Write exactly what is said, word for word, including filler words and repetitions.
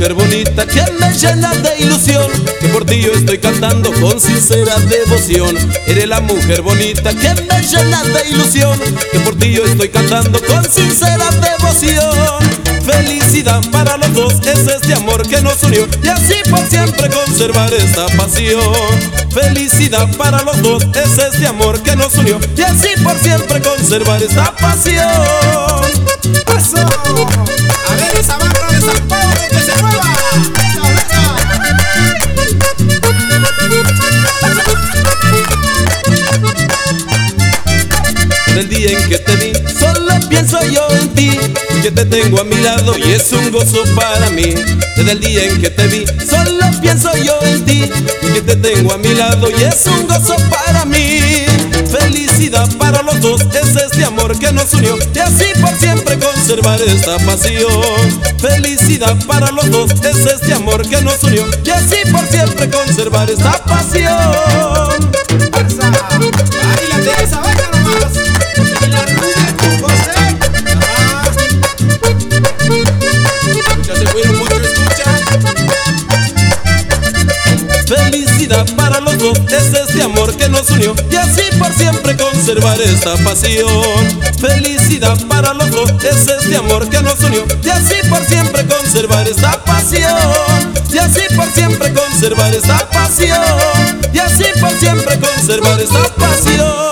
mujer bonita que me llena de ilusión, que por ti yo estoy cantando con sincera devoción. Eres la mujer bonita que me llena de ilusión, que por ti yo estoy cantando con sincera devoción. Felicidad para los dos es este amor que nos unió, y así por siempre conservar esta pasión. Felicidad para los dos es este amor que nos unió, y así por siempre conservar esta pasión. ¡Eso! A ver esa barra de San Pablo que se mueva. ¡Eso, Desde el día en que te vi, solo pienso yo en ti, que te tengo a mi lado y es un gozo para mí. Desde el día en que te vi, solo pienso yo en ti, que te tengo a mi lado y es un gozo para mí. Felicidad para los dos es este amor que nos unió, y así por siempre conservar esta pasión. Felicidad para los dos es este amor que nos unió, y así por siempre conservar esta pasión. ¡Esa! ¡Báilate esa vaina nomás! ¡Y la rubia con José! ¡Ajá! Ya se fueron mucho, escucha. Felicidad para los dos es este amor que nos unió, y así por siempre conservar esta pasión. Felicidad para los dos es este amor que nos unió, y así por siempre conservar esta pasión. Y así por siempre conservar esta pasión. Y así por siempre conservar esta pasión.